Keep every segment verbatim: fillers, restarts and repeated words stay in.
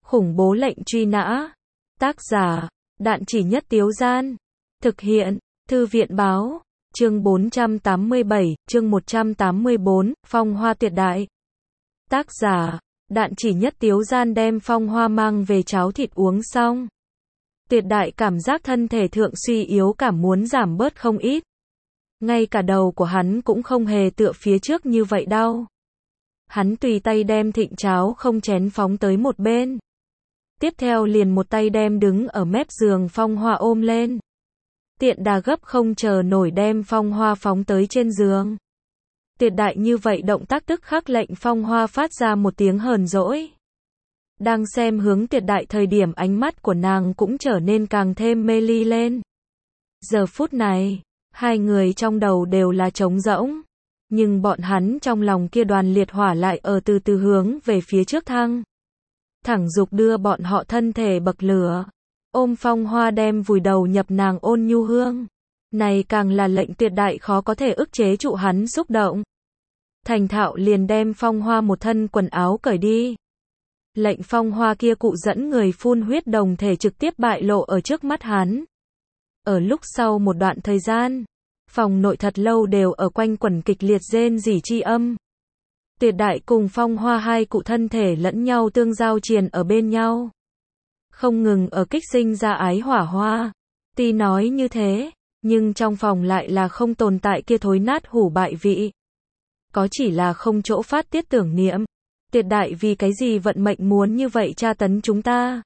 Khủng bố lệnh truy nã. Tác giả, Đạn Chỉ Nhất Tiếu Gian. Thực hiện, Thư viện báo. Chương bốn trăm tám mươi bảy, chương một trăm tám mươi bốn, Phong Hoa Tuyệt Đại. Tác giả, Đạn Chỉ Nhất Tiếu Gian đem Phong Hoa mang về cháo thịt uống xong. Tuyệt Đại cảm giác thân thể thượng suy yếu cảm muốn giảm bớt không ít. Ngay cả đầu của hắn cũng không hề tựa phía trước như vậy đau. Hắn tùy tay đem thịnh cháo không chén phóng tới một bên. Tiếp theo liền một tay đem đứng ở mép giường Phong Hoa ôm lên. Tiện đà gấp không chờ nổi đem Phong Hoa phóng tới trên giường. Tuyệt Đại như vậy động tác tức khắc lệnh Phong Hoa phát ra một tiếng hờn dỗi. Đang xem hướng Tuyệt Đại thời điểm ánh mắt của nàng cũng trở nên càng thêm mê ly lên. Giờ phút này, hai người trong đầu đều là trống rỗng. Nhưng bọn hắn trong lòng kia đoàn liệt hỏa lại ở từ từ hướng về phía trước thăng. Thẳng dục đưa bọn họ thân thể bậc lửa. Ôm Phong Hoa đem vùi đầu nhập nàng ôn nhu hương. Này càng là lệnh Tuyệt Đại khó có thể ức chế trụ hắn xúc động. Thành thạo liền đem Phong Hoa một thân quần áo cởi đi. Lệnh Phong Hoa kia cụ dẫn người phun huyết đồng thể trực tiếp bại lộ ở trước mắt hắn. Ở lúc sau một đoạn thời gian, phòng nội thật lâu đều ở quanh quẩn kịch liệt rên rỉ chi âm. Tuyệt Đại cùng Phong Hoa hai cụ thân thể lẫn nhau tương giao triền ở bên nhau. Không ngừng ở kích sinh ra ái hỏa hoa. Tuy nói như thế, nhưng trong phòng lại là không tồn tại kia thối nát hủ bại vị. Có chỉ là không chỗ phát tiết tưởng niệm. Tuyệt Đại vì cái gì vận mệnh muốn như vậy tra tấn chúng ta?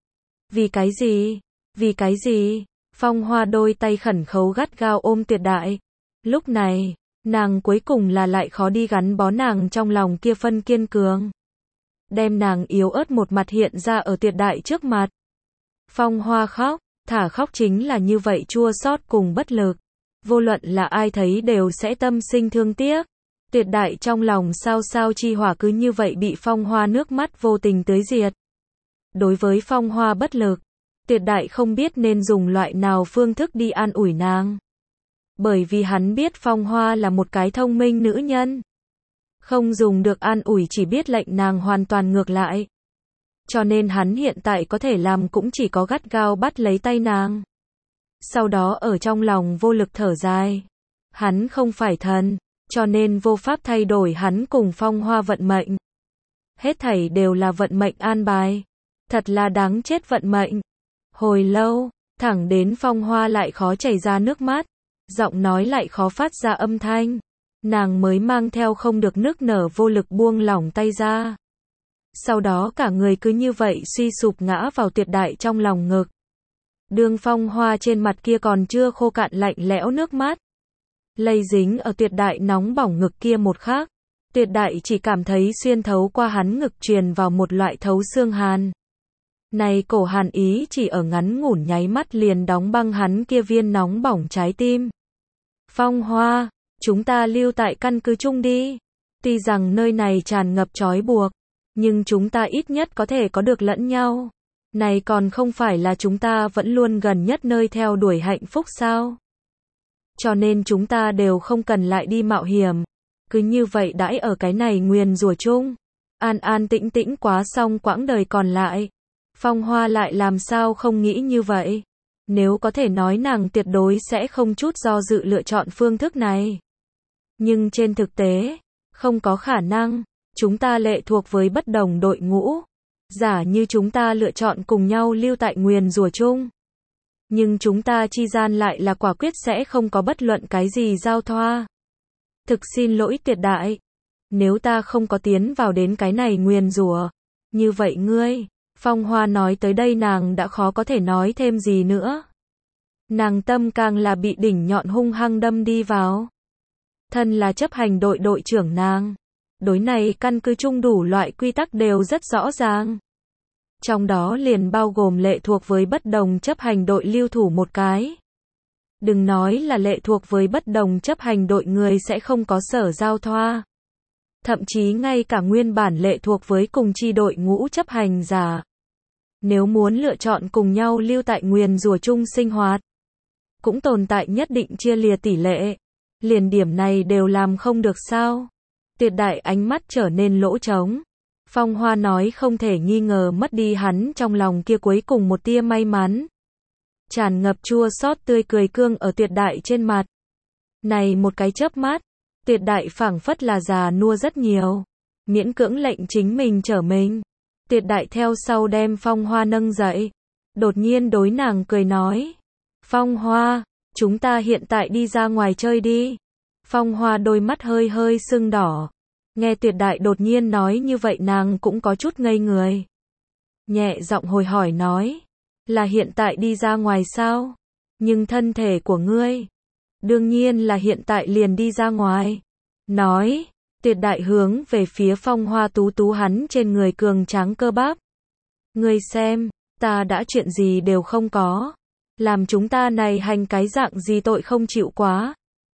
Vì cái gì? Vì cái gì? Phong Hoa đôi tay khẩn khấu gắt gao ôm Tuyệt Đại. Lúc này, nàng cuối cùng là lại khó đi gắn bó nàng trong lòng kia phân kiên cường. Đem nàng yếu ớt một mặt hiện ra ở Tuyệt Đại trước mặt. Phong Hoa khóc, thả khóc chính là như vậy chua xót cùng bất lực. Vô luận là ai thấy đều sẽ tâm sinh thương tiếc. Tuyệt Đại trong lòng sao sao chi hỏa cứ như vậy bị Phong Hoa nước mắt vô tình tưới diệt. Đối với Phong Hoa bất lực, Tuyệt Đại không biết nên dùng loại nào phương thức đi an ủi nàng. Bởi vì hắn biết Phong Hoa là một cái thông minh nữ nhân. Không dùng được an ủi chỉ biết lệnh nàng hoàn toàn ngược lại. Cho nên hắn hiện tại có thể làm cũng chỉ có gắt gao bắt lấy tay nàng. Sau đó ở trong lòng vô lực thở dài. Hắn không phải thần, cho nên vô pháp thay đổi hắn cùng Phong Hoa vận mệnh. Hết thảy đều là vận mệnh an bài. Thật là đáng chết vận mệnh. Hồi lâu, thẳng đến Phong Hoa lại khó chảy ra nước mắt. Giọng nói lại khó phát ra âm thanh. Nàng mới mang theo không được nức nở vô lực buông lỏng tay ra. Sau đó cả người cứ như vậy suy sụp ngã vào Tuyệt Đại trong lòng ngực. Đường Phong Hoa trên mặt kia còn chưa khô cạn lạnh lẽo nước mắt. Lây dính ở Tuyệt Đại nóng bỏng ngực kia một khắc. Tuyệt Đại chỉ cảm thấy xuyên thấu qua hắn ngực truyền vào một loại thấu xương hàn. Này cổ hàn ý chỉ ở ngắn ngủn nháy mắt liền đóng băng hắn kia viên nóng bỏng trái tim. Phong Hoa, chúng ta lưu tại căn cứ chung đi. Tuy rằng nơi này tràn ngập trói buộc, nhưng chúng ta ít nhất có thể có được lẫn nhau. Này còn không phải là chúng ta vẫn luôn gần nhất nơi theo đuổi hạnh phúc sao? Cho nên chúng ta đều không cần lại đi mạo hiểm. Cứ như vậy đãi ở cái này nguyền rủa chung. An an tĩnh tĩnh quá xong quãng đời còn lại. Phong Hoa lại làm sao không nghĩ như vậy? Nếu có thể nói nàng tuyệt đối sẽ không chút do dự lựa chọn phương thức này. Nhưng trên thực tế, không có khả năng. Chúng ta lệ thuộc với bất đồng đội ngũ. Giả như chúng ta lựa chọn cùng nhau lưu tại nguyền rủa chung. Nhưng chúng ta chi gian lại là quả quyết sẽ không có bất luận cái gì giao thoa. Thực xin lỗi Tuyệt Đại. Nếu ta không có tiến vào đến cái này nguyền rủa, như vậy ngươi, Phong Hoa nói tới đây nàng đã khó có thể nói thêm gì nữa. Nàng tâm càng là bị đỉnh nhọn hung hăng đâm đi vào. Thân là chấp hành đội đội trưởng nàng. Đối này căn cứ chung đủ loại quy tắc đều rất rõ ràng. Trong đó liền bao gồm lệ thuộc với bất đồng chấp hành đội lưu thủ một cái. Đừng nói là lệ thuộc với bất đồng chấp hành đội người sẽ không có sở giao thoa. Thậm chí ngay cả nguyên bản lệ thuộc với cùng chi đội ngũ chấp hành giả. Nếu muốn lựa chọn cùng nhau lưu tại nguyền rủa chung sinh hoạt, cũng tồn tại nhất định chia lìa tỷ lệ. Liền điểm này đều làm không được sao? Tuyệt Đại ánh mắt trở nên lỗ trống. Phong Hoa nói không thể nghi ngờ mất đi hắn trong lòng kia cuối cùng một tia may mắn. Tràn ngập chua xót tươi cười cương ở Tuyệt Đại trên mặt. Này một cái chớp mắt, Tuyệt Đại phảng phất là già nua rất nhiều. Miễn cưỡng lệnh chính mình trở mình. Tuyệt Đại theo sau đem Phong Hoa nâng dậy. Đột nhiên đối nàng cười nói. Phong Hoa, chúng ta hiện tại đi ra ngoài chơi đi. Phong Hoa đôi mắt hơi hơi sưng đỏ. Nghe Tuyệt Đại đột nhiên nói như vậy nàng cũng có chút ngây người. Nhẹ giọng hồi hỏi nói. Là hiện tại đi ra ngoài sao? Nhưng thân thể của ngươi. Đương nhiên là hiện tại liền đi ra ngoài. Nói. Tuyệt Đại hướng về phía Phong Hoa tú tú hắn trên người cường tráng cơ bắp. Ngươi xem, ta đã chuyện gì đều không có. Làm chúng ta này hành cái dạng gì tội không chịu quá.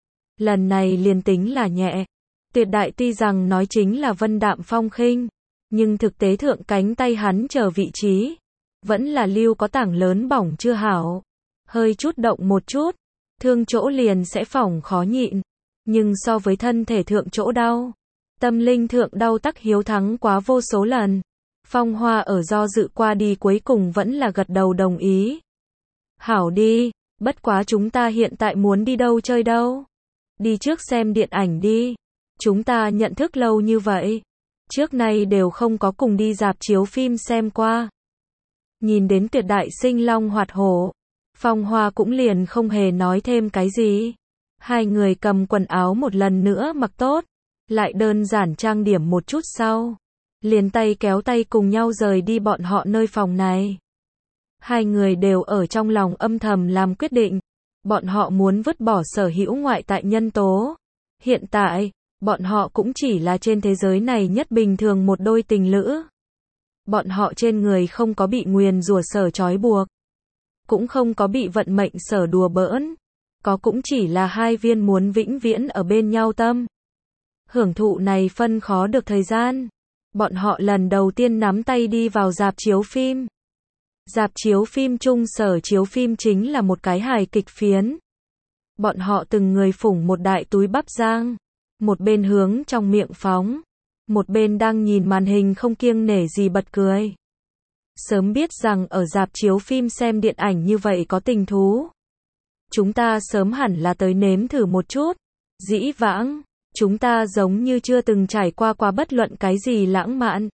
Lần này liền tính là nhẹ. Tuyệt Đại tuy rằng nói chính là vân đạm phong khinh, nhưng thực tế thượng cánh tay hắn chờ vị trí. Vẫn là lưu có tảng lớn bỏng chưa hảo. Hơi chút động một chút, thương chỗ liền sẽ phỏng khó nhịn. Nhưng so với thân thể thượng chỗ đau, tâm linh thượng đau tắc hiếu thắng quá vô số lần. Phong Hoa ở do dự qua đi cuối cùng vẫn là gật đầu đồng ý. Hảo đi, bất quá chúng ta hiện tại muốn đi đâu chơi đâu. Đi trước xem điện ảnh đi. Chúng ta nhận thức lâu như vậy. Trước nay đều không có cùng đi rạp chiếu phim xem qua. Nhìn đến Tuyệt Đại sinh long hoạt hổ. Phong Hoa cũng liền không hề nói thêm cái gì. Hai người cầm quần áo một lần nữa mặc tốt. Lại đơn giản trang điểm một chút sau. Liền tay kéo tay cùng nhau rời đi bọn họ nơi phòng này. Hai người đều ở trong lòng âm thầm làm quyết định. Bọn họ muốn vứt bỏ sở hữu ngoại tại nhân tố. Hiện tại, bọn họ cũng chỉ là trên thế giới này nhất bình thường một đôi tình lữ. Bọn họ trên người không có bị nguyền rủa sở trói buộc. Cũng không có bị vận mệnh sở đùa bỡn. Có cũng chỉ là hai viên muốn vĩnh viễn ở bên nhau tâm. Hưởng thụ này phân khó được thời gian. Bọn họ lần đầu tiên nắm tay đi vào rạp chiếu phim. Rạp chiếu phim chung sở chiếu phim chính là một cái hài kịch phiến. Bọn họ từng người phủng một đại túi bắp rang. Một bên hướng trong miệng phóng. Một bên đang nhìn màn hình không kiêng nể gì bật cười. Sớm biết rằng ở rạp chiếu phim xem điện ảnh như vậy có tình thú. Chúng ta sớm hẳn là tới nếm thử một chút. Dĩ vãng, chúng ta giống như chưa từng trải qua qua bất luận cái gì lãng mạn.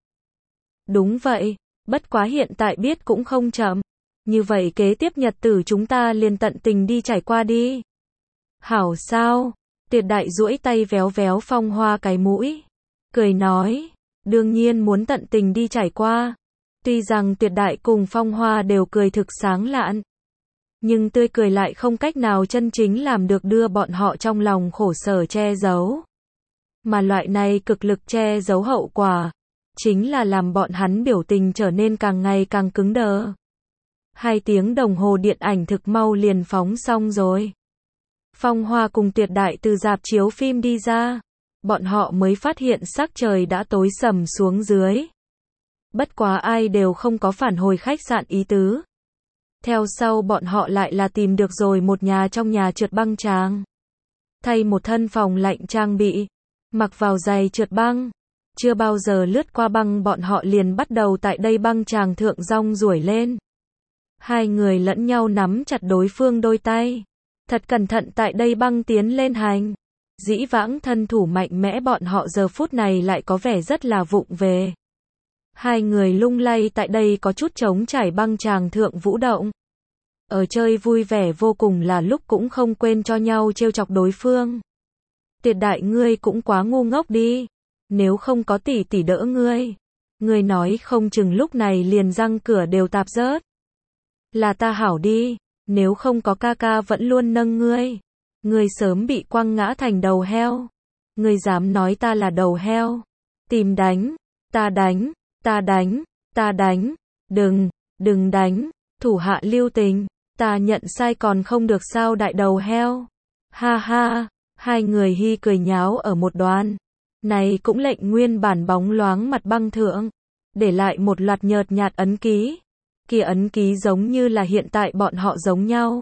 Đúng vậy, bất quá hiện tại biết cũng không chậm. Như vậy kế tiếp nhật tử chúng ta liền tận tình đi trải qua đi. Hảo sao? Tuyệt Đại duỗi tay véo véo Phong Hoa cái mũi. Cười nói, đương nhiên muốn tận tình đi trải qua. Tuy rằng Tuyệt Đại cùng Phong Hoa đều cười thực sáng lạn. Nhưng tươi cười lại không cách nào chân chính làm được đưa bọn họ trong lòng khổ sở che giấu. Mà loại này cực lực che giấu hậu quả, chính là làm bọn hắn biểu tình trở nên càng ngày càng cứng đờ. Hai tiếng đồng hồ điện ảnh thực mau liền phóng xong rồi. Phong Hoa cùng Tuyệt Đại từ rạp chiếu phim đi ra. Bọn họ mới phát hiện sắc trời đã tối sầm xuống dưới. Bất quá ai đều không có phản hồi khách sạn ý tứ. Theo sau bọn họ lại là tìm được rồi một nhà trong nhà trượt băng tràng. Thay một thân phòng lạnh trang bị. Mặc vào giày trượt băng. Chưa bao giờ lướt qua băng bọn họ liền bắt đầu tại đây băng tràng thượng rong ruổi lên. Hai người lẫn nhau nắm chặt đối phương đôi tay. Thật cẩn thận tại đây băng tiến lên hành. Dĩ vãng thân thủ mạnh mẽ bọn họ giờ phút này lại có vẻ rất là vụng về. Hai người lung lay tại đây có chút trống trải băng tràng thượng vũ động. Ở chơi vui vẻ vô cùng là lúc cũng không quên cho nhau trêu chọc đối phương. Tuyệt Đại ngươi cũng quá ngu ngốc đi. Nếu không có tỷ tỷ đỡ ngươi. Ngươi nói không chừng lúc này liền răng cửa đều tạp rớt. Là ta hảo đi. Nếu không có ca ca vẫn luôn nâng ngươi. Ngươi sớm bị quăng ngã thành đầu heo. Ngươi dám nói ta là đầu heo. Tìm đánh. Ta đánh. Ta đánh. Ta đánh. Đừng. Đừng đánh. Thủ hạ lưu tình. Ta nhận sai còn không được sao đại đầu heo. Ha ha. Hai người hi cười nháo ở một đoàn. Này cũng lệnh nguyên bản bóng loáng mặt băng thượng. Để lại một loạt nhợt nhạt ấn ký. Kia ấn ký giống như là hiện tại bọn họ giống nhau.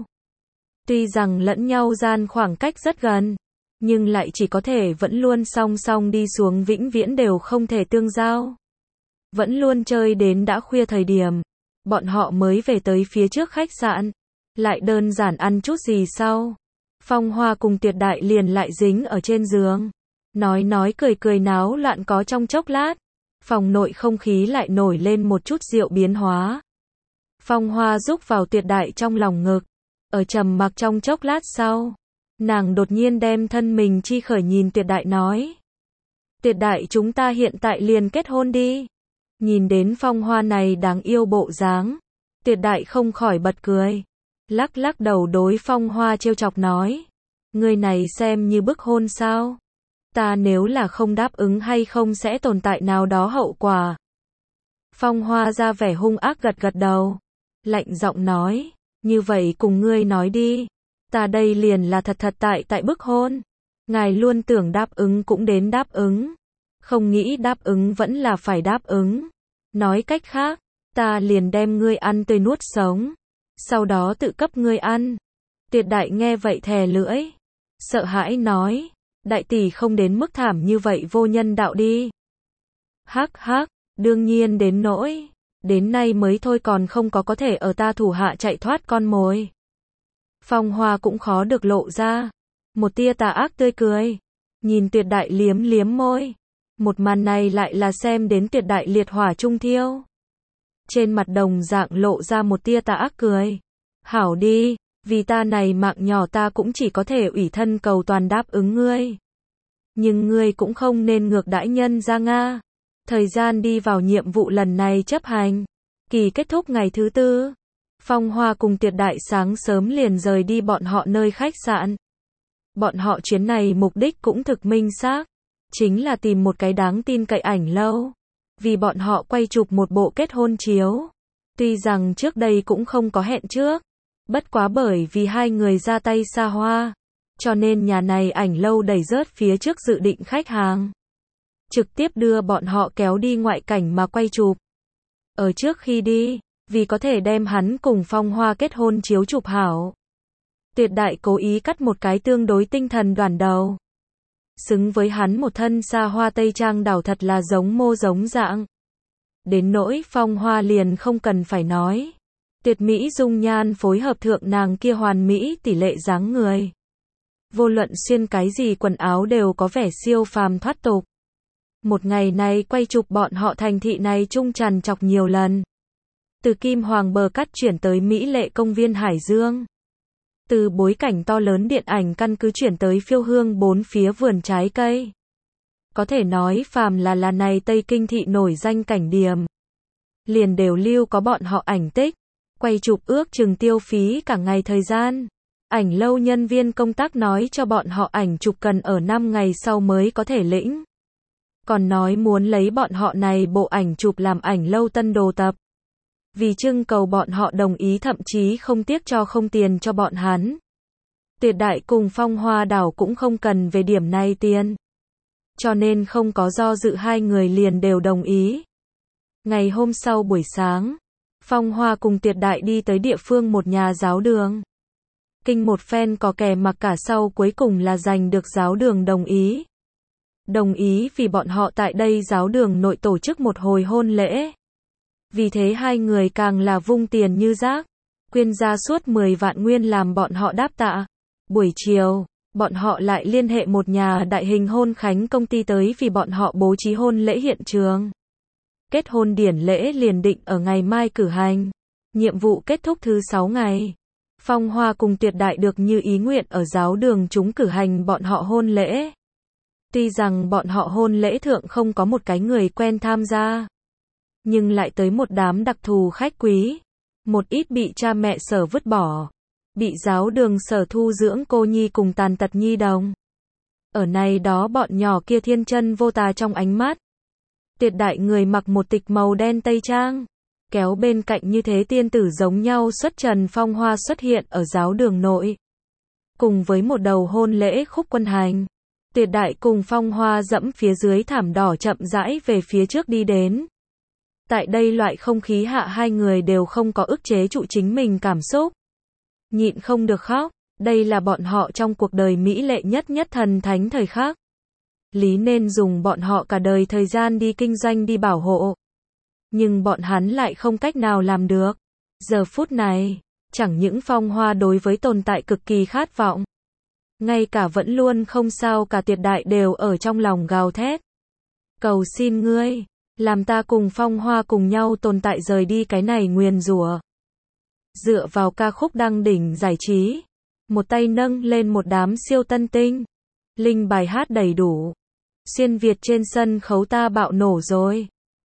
Tuy rằng lẫn nhau gian khoảng cách rất gần. Nhưng lại chỉ có thể vẫn luôn song song đi xuống vĩnh viễn đều không thể tương giao. Vẫn luôn chơi đến đã khuya thời điểm, bọn họ mới về tới phía trước khách sạn, lại đơn giản ăn chút gì sau. Phong Hoa cùng Tuyệt Đại liền lại dính ở trên giường, nói nói cười cười náo loạn có trong chốc lát, phòng nội không khí lại nổi lên một chút rượu biến hóa. Phong Hoa rúc vào Tuyệt Đại trong lòng ngực, ở trầm mặc trong chốc lát sau, nàng đột nhiên đem thân mình chi khởi nhìn Tuyệt Đại nói. Tuyệt Đại, chúng ta hiện tại liền kết hôn đi. Nhìn đến Phong Hoa này đáng yêu bộ dáng, Tuyệt Đại không khỏi bật cười, lắc lắc đầu đối Phong Hoa trêu chọc nói, người này xem như bức hôn sao? Ta nếu là không đáp ứng hay không sẽ tồn tại nào đó hậu quả. Phong Hoa ra vẻ hung ác gật gật đầu, lạnh giọng nói, như vậy cùng ngươi nói đi, ta đây liền là thật thật tại tại bức hôn. Ngài luôn tưởng đáp ứng cũng đến đáp ứng, không nghĩ đáp ứng vẫn là phải đáp ứng. Nói cách khác, ta liền đem ngươi ăn tươi nuốt sống, sau đó tự cấp ngươi ăn. Tuyệt Đại nghe vậy thè lưỡi, sợ hãi nói, đại tỷ không đến mức thảm như vậy vô nhân đạo đi. Hắc hắc, đương nhiên đến nỗi, đến nay mới thôi còn không có có thể ở ta thủ hạ chạy thoát con mồi. Phong Hoa cũng khó được lộ ra một tia tà ác tươi cười, nhìn Tuyệt Đại liếm liếm môi. Một màn này lại là xem đến Tuyệt Đại liệt hỏa trung thiêu. Trên mặt đồng dạng lộ ra một tia tà ác cười. Hảo đi, vì ta này mạng nhỏ ta cũng chỉ có thể ủy thân cầu toàn đáp ứng ngươi. Nhưng ngươi cũng không nên ngược đãi nhân ra Nga. Thời gian đi vào nhiệm vụ lần này chấp hành. Kỳ kết thúc ngày thứ tư. Phong Hoa cùng Tuyệt Đại sáng sớm liền rời đi bọn họ nơi khách sạn. Bọn họ chuyến này mục đích cũng thực minh xác, chính là tìm một cái đáng tin cậy ảnh lâu, vì bọn họ quay chụp một bộ kết hôn chiếu. Tuy rằng trước đây cũng không có hẹn trước, bất quá bởi vì hai người ra tay xa hoa, cho nên nhà này ảnh lâu đẩy rớt phía trước dự định khách hàng, trực tiếp đưa bọn họ kéo đi ngoại cảnh mà quay chụp. Ở trước khi đi, vì có thể đem hắn cùng Phong Hoa kết hôn chiếu chụp hảo, Tuyệt Đại cố ý cắt một cái tương đối tinh thần đoàn đầu. Xứng với hắn một thân xa hoa tây trang đảo thật là giống mô giống dạng. Đến nỗi Phong Hoa liền không cần phải nói. Tuyệt mỹ dung nhan phối hợp thượng nàng kia hoàn mỹ tỷ lệ dáng người. Vô luận xuyên cái gì quần áo đều có vẻ siêu phàm thoát tục. Một ngày này quay chụp bọn họ thành thị này trung tràn trọc nhiều lần. Từ Kim Hoàng bờ cắt chuyển tới Mỹ lệ công viên Hải Dương. Từ bối cảnh to lớn điện ảnh căn cứ chuyển tới phiêu hương bốn phía vườn trái cây. Có thể nói phàm là là này Tây Kinh thị nổi danh cảnh điểm, liền đều lưu có bọn họ ảnh tích. Quay chụp ước chừng tiêu phí cả ngày thời gian. Ảnh lâu nhân viên công tác nói cho bọn họ ảnh chụp cần ở năm ngày sau mới có thể lĩnh. Còn nói muốn lấy bọn họ này bộ ảnh chụp làm ảnh lâu tân đồ tập. Vì trưng cầu bọn họ đồng ý thậm chí không tiếc cho không tiền cho bọn hắn. Tuyệt Đại cùng Phong Hoa đảo cũng không cần về điểm này tiền. Cho nên không có do dự hai người liền đều đồng ý. Ngày hôm sau buổi sáng, Phong Hoa cùng Tuyệt Đại đi tới địa phương một nhà giáo đường. Kinh một phen có kẻ mặc cả sau cuối cùng là giành được giáo đường đồng ý. Đồng ý vì bọn họ tại đây giáo đường nội tổ chức một hồi hôn lễ. Vì thế hai người càng là vung tiền như rác, quyên ra suốt mười vạn nguyên làm bọn họ đáp tạ. Buổi chiều, bọn họ lại liên hệ một nhà đại hình hôn khánh công ty tới vì bọn họ bố trí hôn lễ hiện trường. Kết hôn điển lễ liền định ở ngày mai cử hành. Nhiệm vụ kết thúc thứ sáu ngày. Phong Hoa cùng Tuyệt Đại được như ý nguyện ở giáo đường chúng cử hành bọn họ hôn lễ. Tuy rằng bọn họ hôn lễ thượng không có một cái người quen tham gia, nhưng lại tới một đám đặc thù khách quý, một ít bị cha mẹ sở vứt bỏ, bị giáo đường sở thu dưỡng cô nhi cùng tàn tật nhi đồng. Ở này đó bọn nhỏ kia thiên chân vô tà trong ánh mắt. Tuyệt Đại người mặc một tịch màu đen tây trang, kéo bên cạnh như thế tiên tử giống nhau xuất trần Phong Hoa xuất hiện ở giáo đường nội. Cùng với một đầu hôn lễ khúc quân hành, Tuyệt Đại cùng Phong Hoa dẫm phía dưới thảm đỏ chậm rãi về phía trước đi đến. Tại đây loại không khí hạ hai người đều không có ức chế trụ chính mình cảm xúc. Nhịn không được khóc, đây là bọn họ trong cuộc đời mỹ lệ nhất nhất thần thánh thời khắc. Lý nên dùng bọn họ cả đời thời gian đi kinh doanh đi bảo hộ. Nhưng bọn hắn lại không cách nào làm được. Giờ phút này, chẳng những Phong Hoa đối với tồn tại cực kỳ khát vọng. Ngay cả vẫn luôn không sao cả Tiệt Đại đều ở trong lòng gào thét. Cầu xin ngươi, làm ta cùng Phong Hoa cùng nhau tồn tại rời đi cái này nguyền rủa. Dựa vào ca khúc đăng đỉnh giải trí, một tay nâng lên một đám siêu tân tinh. Linh bài hát đầy đủ. Xuyên Việt trên sân khấu ta bạo nổ rồi.